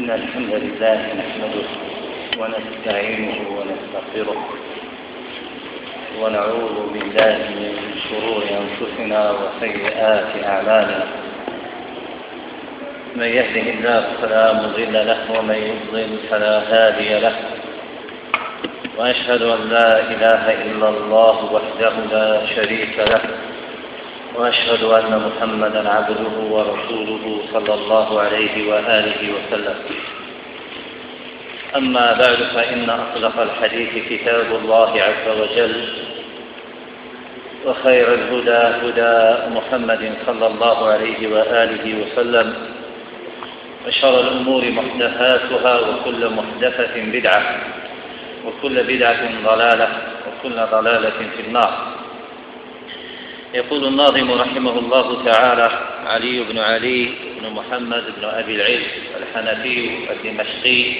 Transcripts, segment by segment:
إن الحمد لله نحمده ونستعينه ونستغفره ونعوذ بالله من شرور أنفسنا وسيئات أعمالنا. من يهده الله فلا مضل له ومن يضلل فلا هادي له، وأشهد أن لا إله إلا الله وحده لا شريك له، وأشهد أن محمدًا عبده ورسوله صلى الله عليه وآله وسلم. أما بعد، فإن أصدق الحديث كتاب الله عز وجل، وخير الهدى هدى محمد صلى الله عليه وآله وسلم، وشر الأمور محدثاتها، وكل محدثة بدعة، وكل بدعة ضلالة، وكل ضلالة في النار. يقول الناظم رحمه الله تعالى: علي بن علي بن محمد بن أبي العز الحنفي الدمشقي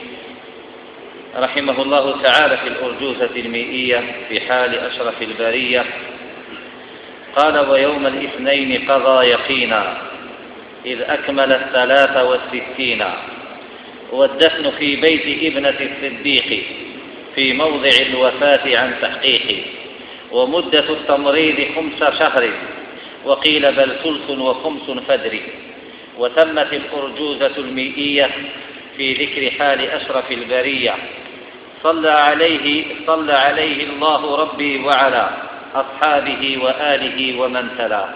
رحمه الله تعالى في الأرجوزة المئية في حال أشرف البرية قال: ويوم الاثنين قضى يقينا إذ أكمل 63، والدفن في بيت ابنة الصديق في موضع الوفاة عن تحقيق، ومدة التمريض 5 شهر، وقيل بل 3 و5 فدر، وتمت الأرجوزة المئية في ذكر حال أشرف البرية. صلى عليه الله ربي وعلى أصحابه وآله ومن تلا.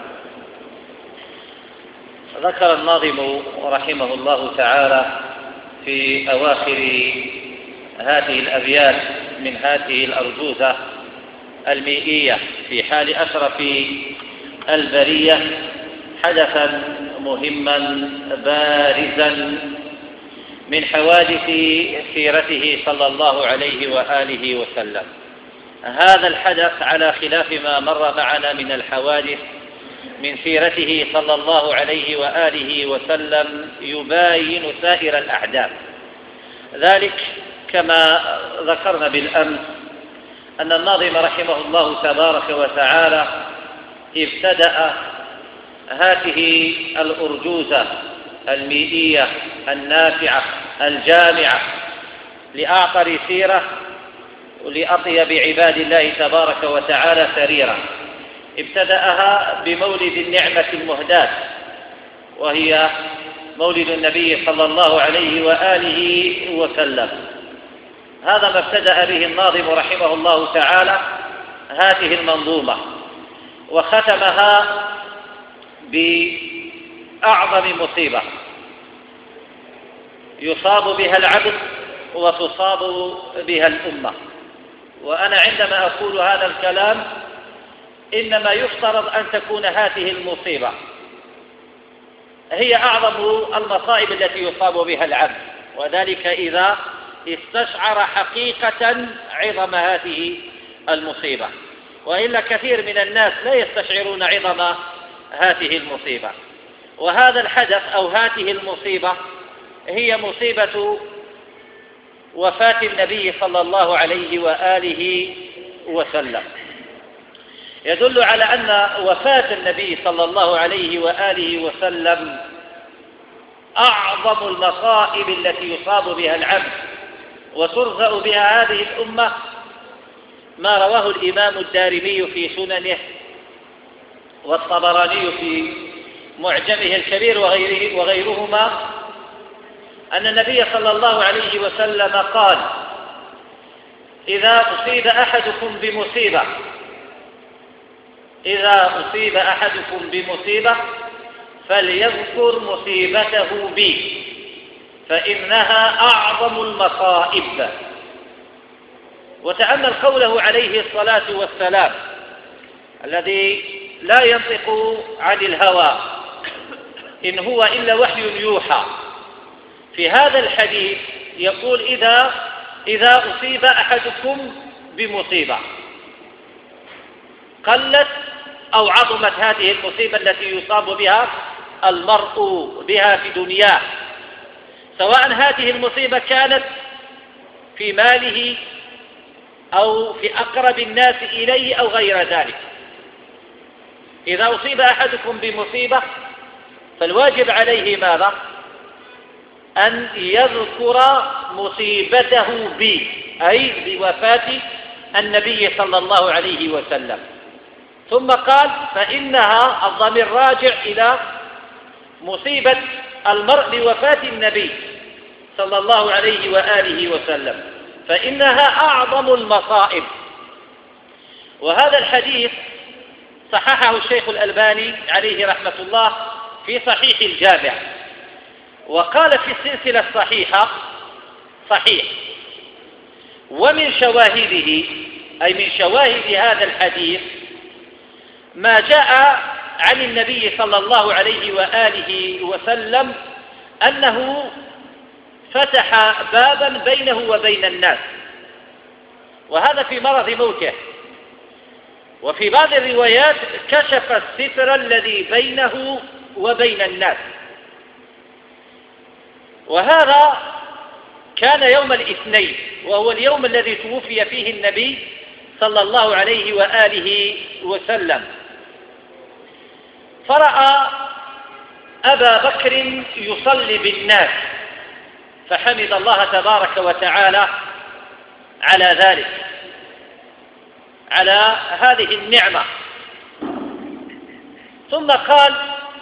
ذكر الناظم رحمه الله تعالى في أواخر هذه الأبيات من هذه الأرجوزة المئية في حال أشرف البرية حدثا مهما بارزا من حوادث سيرته صلى الله عليه وآله وسلم. هذا الحدث على خلاف ما مر معنا من الحوادث من سيرته صلى الله عليه وآله وسلم يباين سائر الأحداث. ذلك كما ذكرنا بالأمس أن الناظم رحمه الله تبارك وتعالى ابتدأ هذه الأرجوزة المئية النافعة الجامعة لأعطر سيرة ولأطيب عباد الله تبارك وتعالى سريرة. ابتدأها بمولد النعمة المهداة، وهي مولد النبي صلى الله عليه وآله وسلم. هذا ما ابتدأ به الناظم رحمه الله تعالى هذه المنظومة، وختمها بأعظم مصيبة يصاب بها العبد وتصاب بها الأمة. وأنا عندما أقول هذا الكلام إنما يفترض أن تكون هذه المصيبة هي أعظم المصائب التي يصاب بها العبد، وذلك إذا استشعر حقيقة عظم هذه المصيبة، وإلا كثير من الناس لا يستشعرون عظم هذه المصيبة. وهذا الحدث أو هذه المصيبة هي مصيبة وفاة النبي صلى الله عليه وآله وسلم. يدل على أن وفاة النبي صلى الله عليه وآله وسلم أعظم المصائب التي يصاب بها العبد وترزأ بها هذه الأمة، ما رواه الإمام الدارمي في سننه والطبراني في معجمه الكبير وغيرهما أن النبي صلى الله عليه وسلم قال: إذا أصيب أحدكم بمصيبة فليذكر مصيبته بي فإنها أعظم المصائب. وتأمل قوله عليه الصلاة والسلام الذي لا ينطق عن الهوى إن هو إلا وحي يوحى. في هذا الحديث يقول: إذا أصيب أحدكم بمصيبة، قلت أو عظمت هذه المصيبة التي يصاب بها المرء بها في دنياه، سواء هذه المصيبة كانت في ماله أو في أقرب الناس إليه أو غير ذلك. إذا أصيب أحدكم بمصيبة فالواجب عليه ماذا؟ أن يذكر مصيبته بي، أي بوفاة النبي صلى الله عليه وسلم. ثم قال فإنها الضمير راجع إلى مصيبة المرء بوفاة النبي صلى الله عليه وآله وسلم، فإنها أعظم المصائب. وهذا الحديث صححه الشيخ الألباني عليه رحمة الله في صحيح الجامع، وقال في السلسلة الصحيحة صحيح. ومن شواهده، أي من شواهد هذا الحديث، ما جاء عن النبي صلى الله عليه وآله وسلم أنه فتح بابا بينه وبين الناس، وهذا في مرض موته. وفي بعض الروايات كشف الستر الذي بينه وبين الناس، وهذا كان يوم الاثنين، وهو اليوم الذي توفي فيه النبي صلى الله عليه وآله وسلم. فرأى أبا بكر يصلي بالناس فحمد الله تبارك وتعالى على ذلك، على هذه النعمة. ثم قال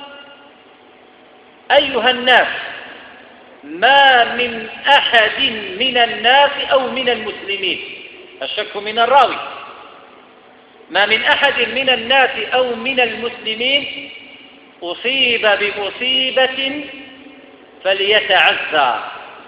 أيها الناس، ما من أحد من الناس أو من المسلمين، الشك من الراوي، ما من أحد من الناس أو من المسلمين أصيب بمصيبة فليتعزى.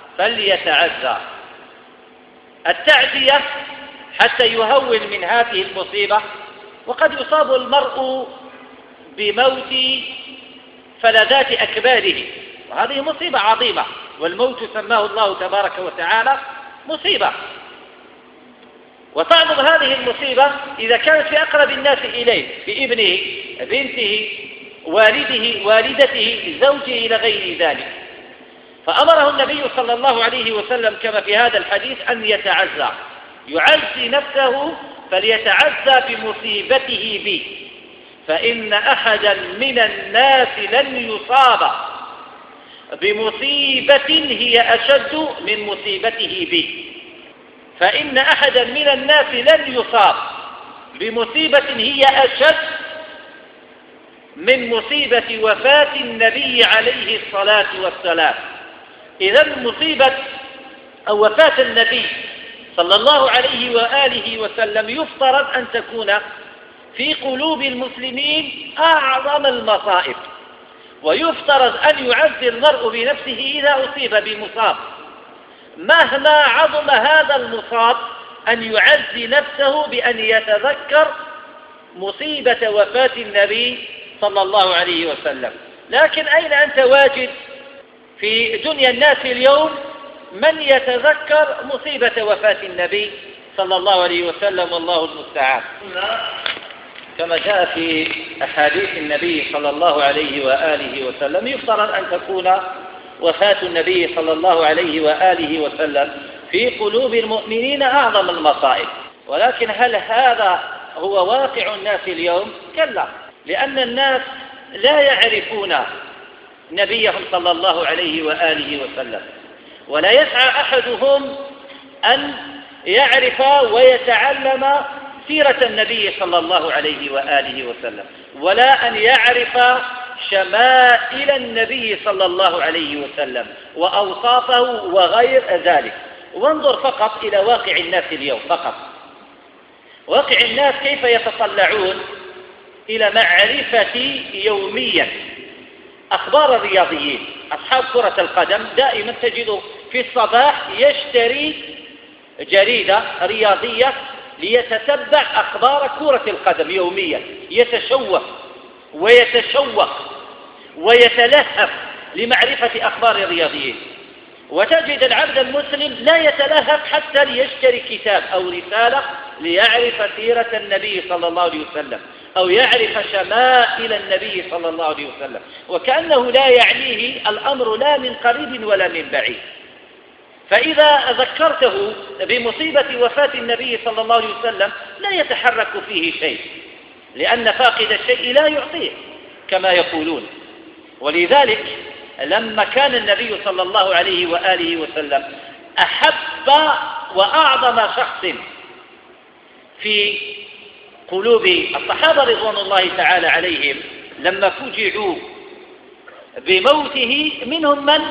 التعزية حتى يهون من هذه المصيبة. وقد يصاب المرء بموت فلذات أكباده، وهذه مصيبة عظيمة، والموت سماه الله تبارك وتعالى مصيبة. وتعظم هذه المصيبة إذا كانت في أقرب الناس إليه، في ابنه، بنته، والده، والدته، زوجه، إلى غير ذلك. فأمره النبي صلى الله عليه وسلم كما في هذا الحديث أن يتعزى، يعزي نفسه، فليتعزى بمصيبته بي، فإن أحدا من الناس لن يصاب بمصيبة هي أشد من مصيبته بي. فإن أحدا من الناس لن يصاب بمصيبة هي أشد من مصيبة وفاة النبي عليه الصلاة والسلام. إذن مصيبة أو وفاة النبي صلى الله عليه وآله وسلم يفترض أن تكون في قلوب المسلمين أعظم المصائب، ويفترض أن يعزي المرء بنفسه إذا أصيب بمصاب، مهما عظم هذا المصاب، أن يعزي نفسه بأن يتذكر مصيبة وفاة النبي صلى الله عليه وسلم. لكن أين أنت واجد في دنيا الناس اليوم من يتذكر مصيبة وفاة النبي صلى الله عليه وسلم؟ والله المستعان. كما جاء في أحاديث النبي صلى الله عليه وآله وسلم، يفترض أن تكون وفاة النبي صلى الله عليه وآله وسلم في قلوب المؤمنين أعظم المصائب. ولكن هل هذا هو واقع الناس اليوم؟ كلا، لأن الناس لا يعرفون نبيهم صلى الله عليه وآله وسلم، ولا يسعى أحدهم أن يعرف ويتعلم سيرة النبي صلى الله عليه وآله وسلم، ولا أن يعرف شمائل النبي صلى الله عليه وسلم وأوصافه وغير ذلك. وانظر فقط إلى واقع الناس اليوم، فقط واقع الناس كيف يتطلعون إلى معرفة يوميا أخبار الرياضيين. أصحاب كرة القدم دائما تجد في الصباح يشتري جريدة رياضية ليتتبع أخبار كرة القدم يوميا، يتشوق ويتلهف لمعرفة أخبار الرياضيين. وتجد العبد المسلم لا يتلهف حتى ليشتري كتاب أو رسالة ليعرف سيرة النبي صلى الله عليه وسلم، أو يعرف شمائل النبي صلى الله عليه وسلم، وكأنه لا يعنيه الأمر لا من قريب ولا من بعيد. فإذا ذكرته بمصيبة وفاة النبي صلى الله عليه وسلم لا يتحرك فيه شيء، لأن فاقد الشيء لا يعطيه كما يقولون. ولذلك لما كان النبي صلى الله عليه وآله وسلم أحب وأعظم شخص في قلوب الصحابة رضوان الله تعالى عليهم، لما فوجئوا بموته منهم من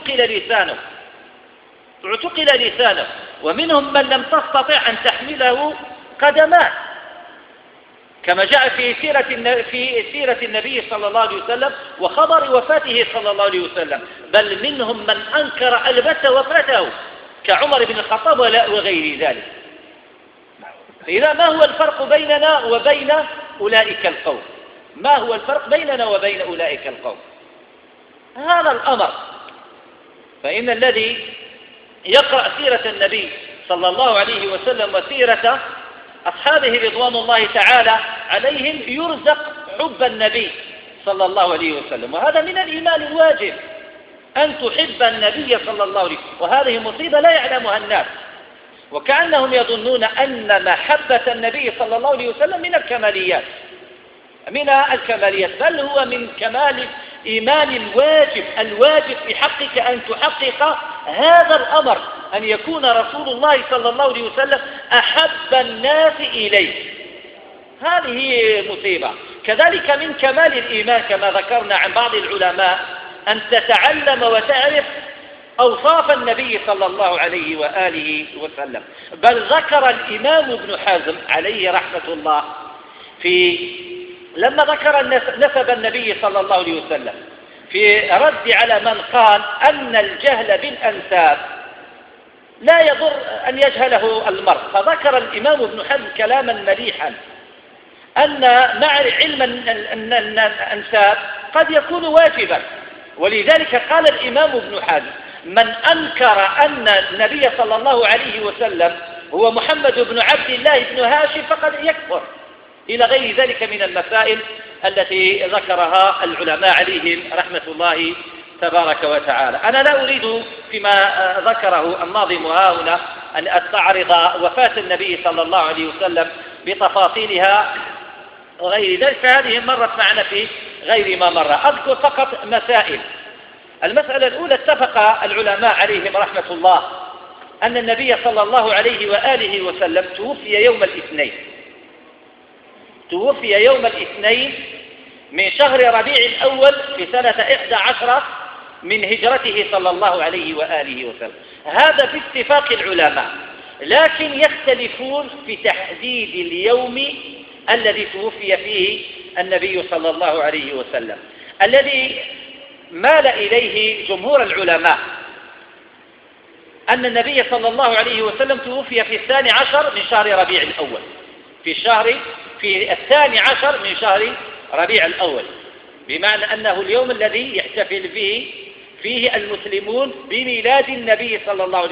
اعتقل لسانه، ومنهم من لم تستطع أن تحمله قدماه، كما جاء في سيرة النبي صلى الله عليه وسلم وخبر وفاته صلى الله عليه وسلم، بل منهم من أنكر البتة وفاته كعمر بن الخطاب وغير ذلك. إذا ما هو الفرق بيننا وبين أولئك القوم؟ ما هو الفرق بيننا وبين أولئك القوم؟ هذا الأمر. فإن الذي يقرأ سيرة النبي صلى الله عليه وسلم وسيرة أصحابه رضوان الله تعالى عليهم يرزق حب النبي صلى الله عليه وسلم، وهذا من الإيمان الواجب أن تحب النبي صلى الله عليه وسلم، وهذه مصيبة لا يعلمها الناس، وكأنهم يظنون أن محبة النبي صلى الله عليه وسلم من الكماليات، بل هو من كمال إيمان الواجب في حقك أن تحقق هذا الأمر، أن يكون رسول الله صلى الله عليه وسلم أحب الناس إليه. هذه مصيبة. كذلك من كمال الإيمان كما ذكرنا عن بعض العلماء أن تتعلم وتعرف أوصاف النبي صلى الله عليه وآله وسلم. بل ذكر الإمام ابن حزم عليه رحمة الله لما ذكر نسب النبي صلى الله عليه وسلم في رد على من قال أن الجهل بالأنساب لا يضر أن يجهله المرء، فذكر الإمام ابن حزم كلاما مليحا أن علم الأنساب قد يكون واجبا، ولذلك قال الإمام ابن حزم من أنكر أن النبي صلى الله عليه وسلم هو محمد بن عبد الله بن هاشم فقد يكفر، إلى غير ذلك من المسائل التي ذكرها العلماء عليهم رحمة الله تبارك وتعالى. أنا لا أريد فيما ذكره الناظم هنا أن أستعرض وفاة النبي صلى الله عليه وسلم بتفاصيلها وغير ذلك، فهذه مرت معنا في غير ما مر. أذكر فقط مسائل. المسألة الأولى اتفق العلماء عليهم رحمة الله أن النبي صلى الله عليه وآله وسلم توفي يوم الاثنين من شهر ربيع الأول في سنة 11 من هجرته صلى الله عليه وآله وسلم. هذا باتفاق العلماء، لكن يختلفون في تحديد اليوم الذي توفي فيه النبي صلى الله عليه وسلم. الذي مال إليه جمهور العلماء أن النبي صلى الله عليه وسلم توفي في 12 من شهر ربيع الأول، في 12 من شهر ربيع الأول، بمعنى أنه اليوم الذي يحتفل فيه المسلمون بميلاد النبي صلى الله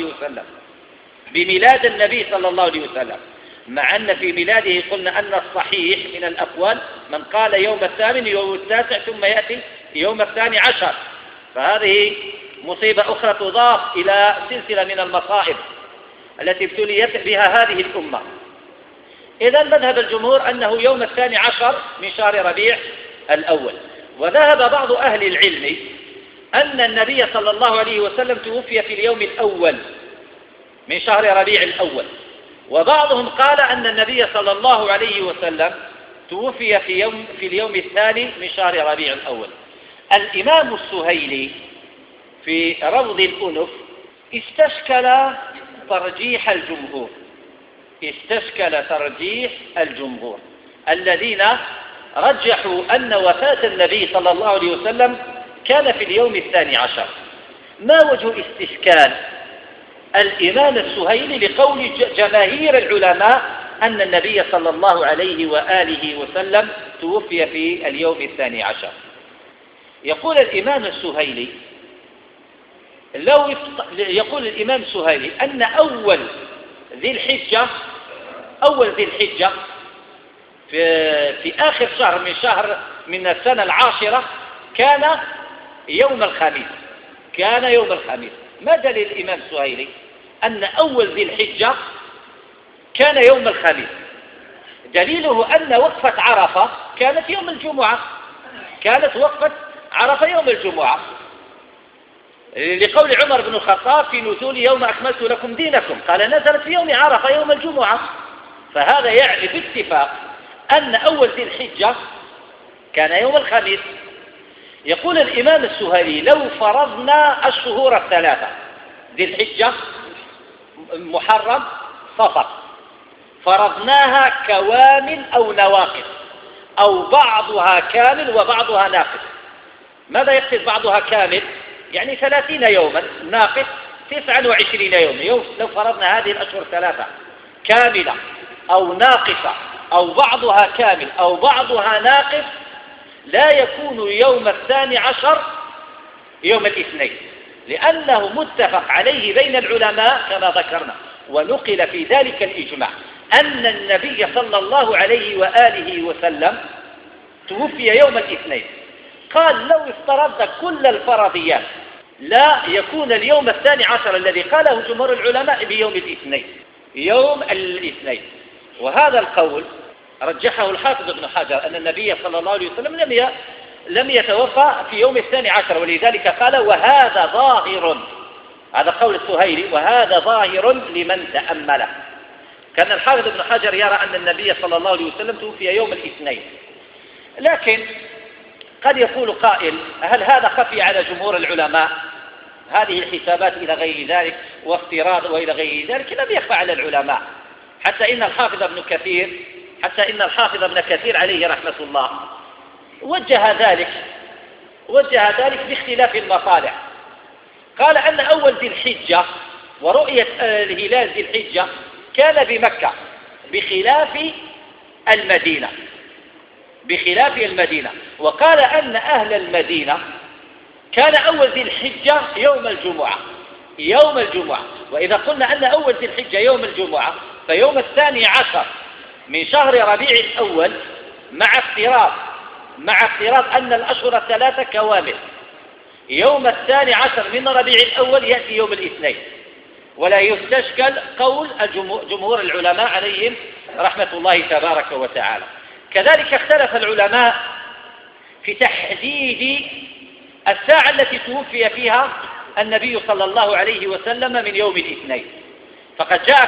عليه وسلم، مع أن في ميلاده قلنا أن الصحيح من الأقوال من قال يوم الثامن يوم التاسع ثم يأتي يوم 12، فهذه مصيبة أخرى تضاف إلى سلسلة من المصائب التي ابتليت بها هذه الأمة. إذا مذهب الجمهور أنه يوم 12 من شهر ربيع الأول. وذهب بعض أهل العلم أن النبي صلى الله عليه وسلم توفي في اليوم الأول من شهر ربيع الأول، وبعضهم قال أن النبي صلى الله عليه وسلم توفي في اليوم الثاني من شهر ربيع الأول. الإمام السهيلي في روض الأنف استشكل ترجيح الجمهور الذين رجحوا أن وفاة النبي صلى الله عليه وسلم كان في اليوم 12. ما وجه استشكال الإمام السهيلي لقول جماهير العلماء أن النبي صلى الله عليه وآله وسلم توفي في اليوم 12؟ يقول الإمام السهيلي أن أول ذي الحجة في آخر شهر من السنة 10 كان يوم الخميس. ما دليل الإمام السهيلي أن أول ذي الحجة كان يوم الخميس؟ دليله أن وقفة عرفة كانت يوم الجمعة، لقول عمر بن الخطاب في نزول يوم أكملت لكم دينكم، قال نزلت في يوم عرفة يوم الجمعة. فهذا يعني باتفاق أن أول ذي الحجة كان يوم الخميس. يقول الإمام السهيلي لو فرضنا الشهور الثلاثة ذي الحجة محرم صفر فرضناها كوامل أو نواقص أو بعضها كامل وبعضها ناقص. ماذا يقصد بعضها كامل؟ يعني 30 يوما، ناقص 29 يوما. لو فرضنا هذه الأشهر الثلاثة كاملة أو ناقصة أو بعضها كامل أو بعضها ناقص لا يكون يوم 12 يوم الاثنين، لأنه متفق عليه بين العلماء كما ذكرنا، ونقل في ذلك الإجماع أن النبي صلى الله عليه وآله وسلم توفي يوم الاثنين. قال لو افترضنا كل الفرضيات لا يكون اليوم 12 الذي قاله جمهور العلماء بيوم الاثنين، يوم الاثنين. وهذا القول رجحه الحافظ ابن حجر أن النبي صلى الله عليه وسلم لم يتوفى في يوم 12، ولذلك قال وهذا ظاهر، هذا قول السهيلي، وهذا ظاهر لمن تأمله. كان الحافظ ابن حجر يرى أن النبي صلى الله عليه وسلم توفي يوم الاثنين، لكن قد يقول قائل هل هذا خفي على جمهور العلماء؟ هذه الحسابات إلى غير ذلك وافتراض وإلى غير ذلك لم يخفى على العلماء، حتى إن الحافظ ابن كثير عليه رحمة الله وجه ذلك باختلاف المصالح. قال أن أول ذي الحجة ورؤية الهلال ذي الحجة كان بمكة بخلاف المدينة، وقال أن أهل المدينة كان أول ذي الحجة يوم الجمعة. وإذا قلنا أن أول ذي الحجة يوم الجمعة فيوم 12 من شهر ربيع الأول مع افتراض أن الأشهر الثلاثة كوامل، يوم 12 من ربيع الأول يأتي يوم الاثنين، ولا يستشكل قول جمهور العلماء عليهم رحمة الله تبارك وتعالى. كذلك اختلف العلماء في تحديد الساعة التي توفي فيها النبي صلى الله عليه وسلم من يوم الاثنين. فقد جاء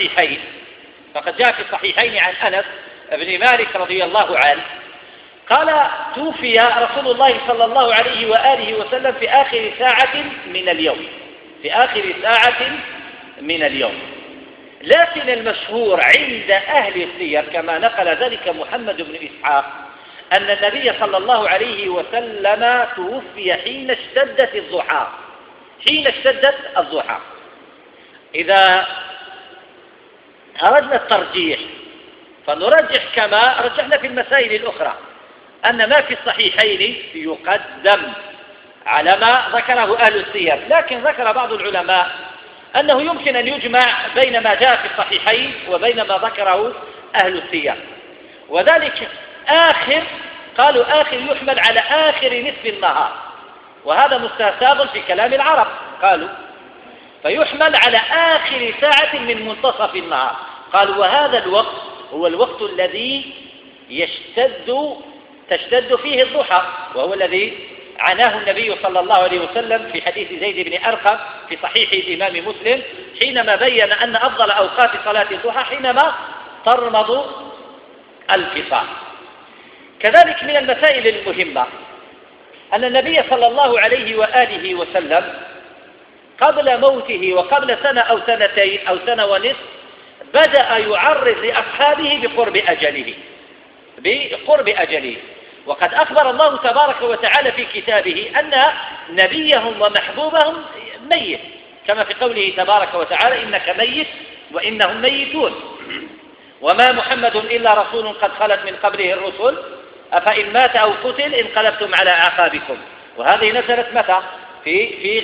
في الصحيحين عن أنس بن مالك رضي الله عنه قال توفي رسول الله صلى الله عليه وآله وسلم في آخر ساعة من اليوم. لكن المشهور عند أهل السير كما نقل ذلك محمد بن إسحاق أن النبي صلى الله عليه وسلم توفي حين اشتدت الضحى. إذا أردنا الترجيح فنرجح كما رجحنا في المسائل الأخرى أن ما في الصحيحين يقدم على ما ذكره أهل السير، لكن ذكر بعض العلماء أنه يمكن أن يجمع بين ما جاء في الصحيحين وبين ما ذكره أهل السير، وذلك قالوا آخر يحمل على آخر نصف النهار، وهذا مستهساغ في كلام العرب، قالوا فيحمل على آخر ساعة من منتصف النهار. قالوا وهذا الوقت هو الوقت الذي تشتد فيه الضحى، وهو الذي عناه النبي صلى الله عليه وسلم في حديث زيد بن أرقم في صحيح الإمام مسلم حينما بين أن أفضل أوقات صلاة الضحى حينما ترمض الفصال. كذلك من المسائل المهمة أن النبي صلى الله عليه وآله وسلم قبل موته وقبل سنة أو سنتين أو سنة ونصف بدأ يعرض لأصحابه بقرب أجله، وقد أخبر الله تبارك وتعالى في كتابه أن نبيهم ومحبوبهم ميت، كما في قوله تبارك وتعالى إنك ميت وإنهم ميتون، وما محمد إلا رسول قد خلت من قبله الرسل أفإن مات أو قتل انقلبتم على أعقابكم. وهذه نزلت متى؟ في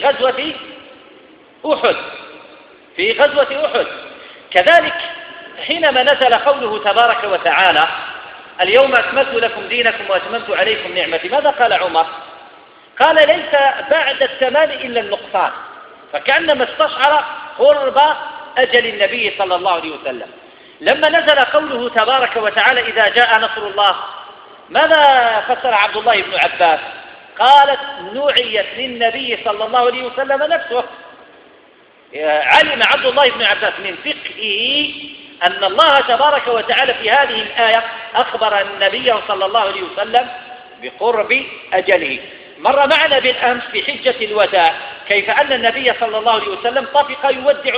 غزوة أحد. كذلك حينما نزل قوله تبارك وتعالى اليوم أكملت لكم دينكم وأتممت عليكم نعمتي، ماذا قال عمر؟ قال ليس بعد التمام إلا النقصان، فكأنما استشعر قرب أجل النبي صلى الله عليه وسلم. لما نزل قوله تبارك وتعالى إذا جاء نصر الله، ماذا فسر عبد الله بن عباس؟ قالت نوعيت للنبي صلى الله عليه وسلم نفسه. علم عبد الله بن عباس من فقهه أن الله تبارك وتعالى في هذه الآية أخبر النبي صلى الله عليه وسلم بقرب أجله. مر معنا بالأمس في حجة الوداع كيف أن النبي صلى الله عليه وسلم طفق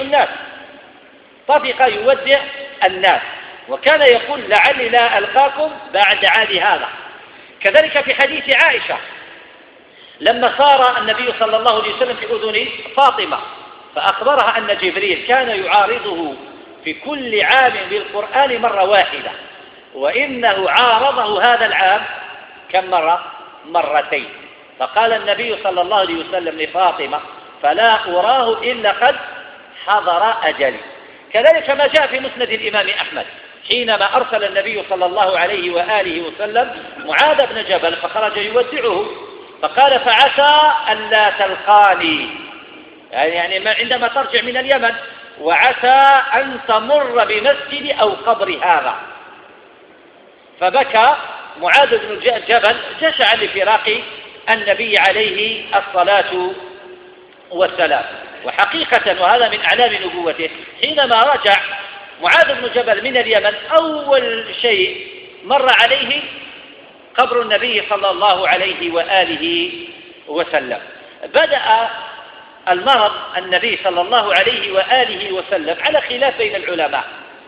يودع الناس، وكان يقول لعلي لا ألقاكم بعد عام هذا. كذلك في حديث عائشة لما صار النبي صلى الله عليه وسلم في أذن فاطمة فأخبرها أن جبريل كان يعارضه في كل عام بالقرآن مرة واحدة، وإنه عارضه هذا العام كم مرة؟ مرتين. فقال النبي صلى الله عليه وسلم لفاطمة فلا أراه إلا قد حضر أجلي. كذلك ما جاء في مسند الإمام أحمد حينما أرسل النبي صلى الله عليه وآله وسلم معاذ بن جبل فخرج يودعه فقال فعسى ألا تلقاني، يعني عندما ترجع من اليمن، وعسى أن تمر بمسجد أو قبر هذا. فبكى معاذ بن جبل جشعا لفراق النبي عليه الصلاة والسلام. وحقيقة وهذا من أعلام نبوته حينما رجع معاذ بن جبل من اليمن أول شيء مر عليه قبر النبي صلى الله عليه وآله وسلم. بدأ المرض النبي صلى الله عليه وآله وسلم على خلاف بين العلماء.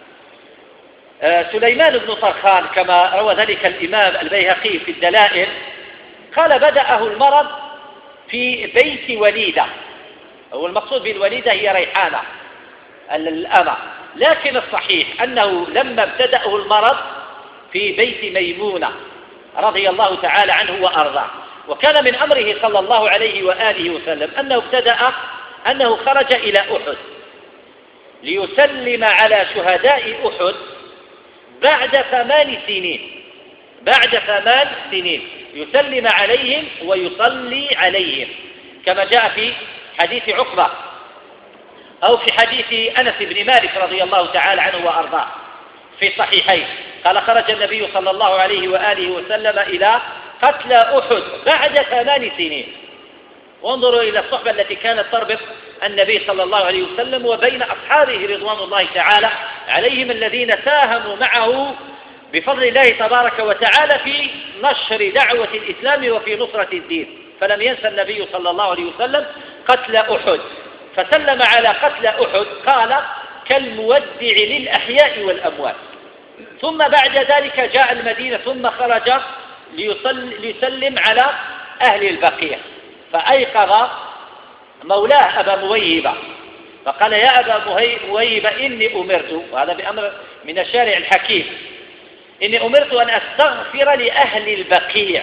سليمان بن طرخان كما روى ذلك الإمام البيهقي في الدلائل قال بدأه المرض في بيت وليدة، والمقصود بالوليدة هي ريحانة الأمة، لكن الصحيح أنه لما ابتدأه المرض في بيت ميمونة رضي الله تعالى عنه وأرضاه. وكان من أمره صلى الله عليه وآله وسلم أنه خرج إلى أحد ليسلم على شهداء أحد بعد 8 سنين يسلم عليهم ويصلي عليهم كما جاء في حديث عقبة أو في حديث أنس بن مالك رضي الله تعالى عنه وأرضاه في الصحيحين. قال خرج النبي صلى الله عليه وآله وسلم إلى قتل أحد بعد 8 سنين. وانظروا إلى الصحبة التي كانت تربط النبي صلى الله عليه وسلم وبين أصحابه رضوان الله تعالى عليهم الذين ساهموا معه بفضل الله تبارك وتعالى في نشر دعوة الإسلام وفي نصرة الدين. فلم ينسى النبي صلى الله عليه وسلم قتل أحد، فسلم على قتل أحد قال كالمودع للأحياء والأموات. ثم بعد ذلك جاء المدينة ثم خرج ليسلم على أهل البقيع، فأيقظ مولاه أبا مويبة فقال يا أبا مويبة إني أمرت، وهذا بأمر من الشارع الحكيم، إني أمرت أن أستغفر لأهل البقيع،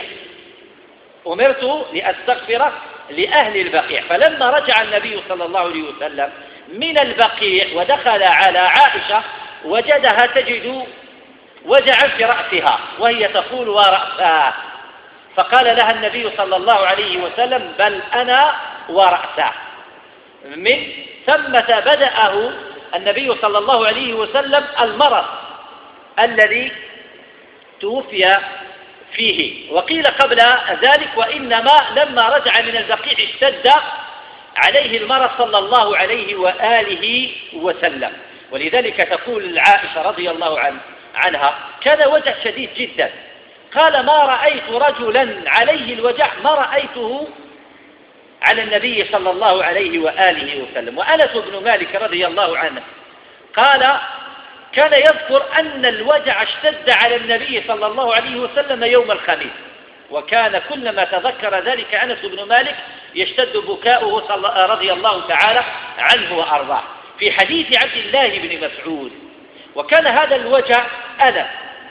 أمرت لأستغفر لأهل البقيع. فلما رجع النبي صلى الله عليه وسلم من البقيع ودخل على عائشة وجدها تجد وجعا في رأسها وهي تقول ورأسها، فقال لها النبي صلى الله عليه وسلم بل أنا ورأسها. من ثمة بدأه النبي صلى الله عليه وسلم المرض الذي توفي فيه. وقيل قبل ذلك وإنما لما رجع من البقيع اشتد عليه المرض صلى الله عليه وآله وسلم. ولذلك تقول عائشة رضي الله عنها كان وجع شديد جدا، قال ما رأيت رجلا عليه الوجع ما رأيته على النبي صلى الله عليه وآله وسلم. وأنس بن مالك رضي الله عنه قال كان يذكر أن الوجع اشتد على النبي صلى الله عليه وسلم يوم الخميس، وكان كلما تذكر ذلك أنس بن مالك يشتد بكاؤه رضي الله تعالى عنه وأرضاه. في حديث عبد الله بن مسعود وكان هذا الوجع ألم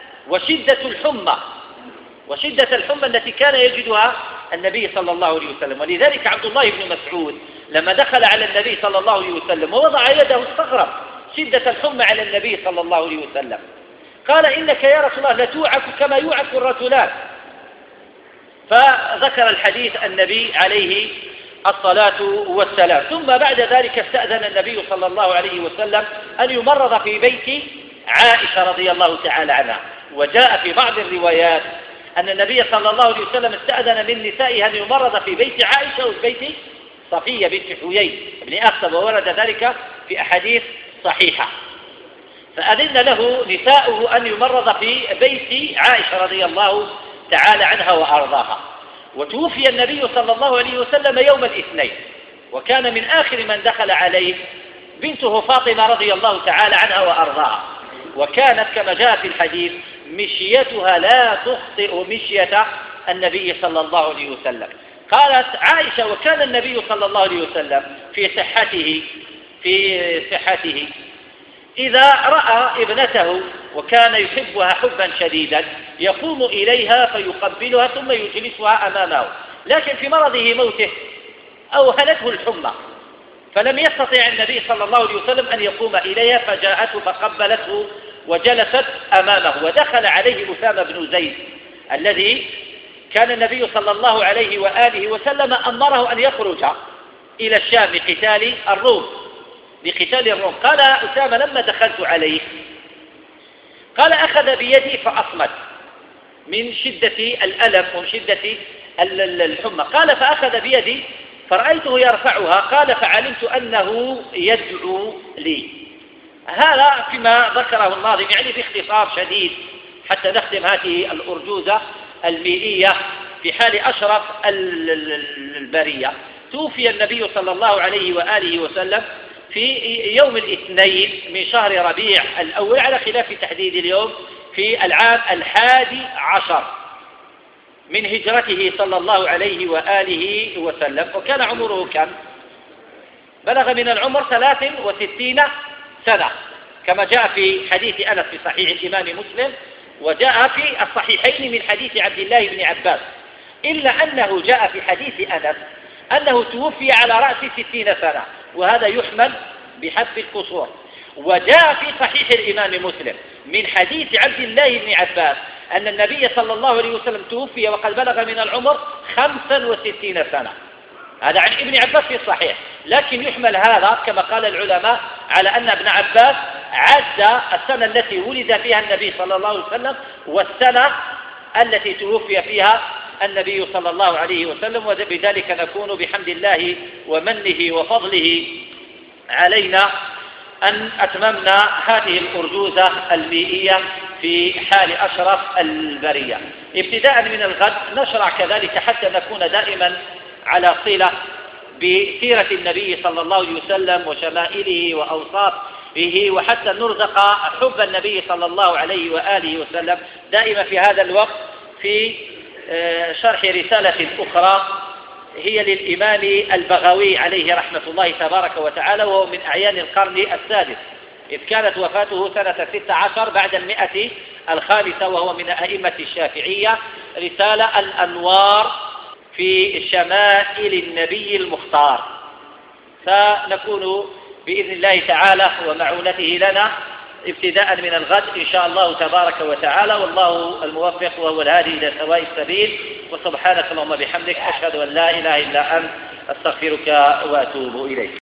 وشدة الحمى التي كان يجدها النبي صلى الله عليه وسلم. ولذلك عبد الله بن مسعود لما دخل على النبي صلى الله عليه وسلم ووضع يده استغرب شدة الحمى على النبي صلى الله عليه وسلم، قال إنك يا رسول الله لتوعك كما يوعك الرجلان. فذكر الحديث النبي عليه الصلاة والسلام. ثم بعد ذلك استأذن النبي صلى الله عليه وسلم أن يمرض في بيت عائشة رضي الله تعالى عنها. وجاء في بعض الروايات أن النبي صلى الله عليه وسلم استأذن من نسائه أن يمرض في بيت عائشة وفي بيت صفية بنت حيي بن أخطب، وورد ذلك في أحاديث صحيحة. فأذن له نساؤه أن يمرض في بيت عائشة رضي الله تعالى عنها وأرضاها. وتوفي النبي صلى الله عليه وسلم يوم الاثنين، وكان من آخر من دخل عليه بنته فاطمة رضي الله تعالى عنها وأرضاها، وكانت كما جاء في الحديث مشيتها لا تخطئ مشية النبي صلى الله عليه وسلم. قالت عائشة: وكان النبي صلى الله عليه وسلم في صحته إذا رأى ابنته وكان يحبها حبا شديدا يقوم إليها فيقبلها ثم يجلسها أمامه، لكن في مرضه موته أوهنته الحمى فلم يستطع النبي صلى الله عليه وسلم أن يقوم إليها، فجاءته فقبلته وجلست أمامه. ودخل عليه أسامة بن زيد الذي كان النبي صلى الله عليه وآله وسلم أمره أن يخرج إلى الشام لقتال الروم. قال أسامة: لما دخلت عليه قال أخذ بيدي فأصمت من شدة الألم ومن شدة الحمى. قال: فأخذ بيدي فرأيته يرفعها. قال: فعلمت أنه يدعو لي. هذا فيما ذكره الناظم، يعني باختصار شديد حتى نختم هذه الأرجوزة المئية. في حال أشرف البرية توفي النبي صلى الله عليه وآله وسلم في يوم الاثنين من شهر ربيع الأول، على خلاف تحديد اليوم، في العام 11 من هجرته صلى الله عليه وآله وسلم. وكان عمره كم؟ بلغ من العمر 63 سنة كما جاء في حديث أنس في صحيح الإمام مسلم، وجاء في الصحيحين من حديث عبد الله بن عباس، إلا أنه جاء في حديث أنس أنه توفي على رأس 60 سنة، وهذا يحمل بحذف القصور. وجاء في صحيح الإمام مسلم من حديث عبد الله بن عباس أن النبي صلى الله عليه وسلم توفي وقد بلغ من العمر 65 سنة. هذا عن ابن عباس في الصحيح، لكن يحمل هذا كما قال العلماء على أن ابن عباس عد السنة التي ولد فيها النبي صلى الله عليه وسلم والسنة التي توفي فيها النبي صلى الله عليه وسلم. وبذلك نكون بحمد الله ومنه وفضله علينا أن أتممنا هذه الأرجوزة المئية في حال أشرف البرية. ابتداء من الغد نشرع كذلك حتى نكون دائما على صلة بسيرة النبي صلى الله عليه وسلم وشمائله وأوصافه، وحتى نرزق حب النبي صلى الله عليه وآله وسلم دائما في هذا الوقت في شرح رسالة أخرى هي للإمام البغوي عليه رحمة الله تبارك وتعالى، وهو من أعيان القرن السادس، إذ كانت وفاته سنة 16 بعد 100 الخامسة، وهو من أئمة الشافعية. رسالة الأنوار في شمائل النبي المختار. فنكون بإذن الله تعالى ومعونته لنا ابتداء من الغد إن شاء الله تبارك وتعالى، والله الموفق وهو الهادي إلى سواء السبيل. وسبحانك اللهم بحمدك، أشهد أن لا إله إلا أنت، أستغفرك وأتوب إليك.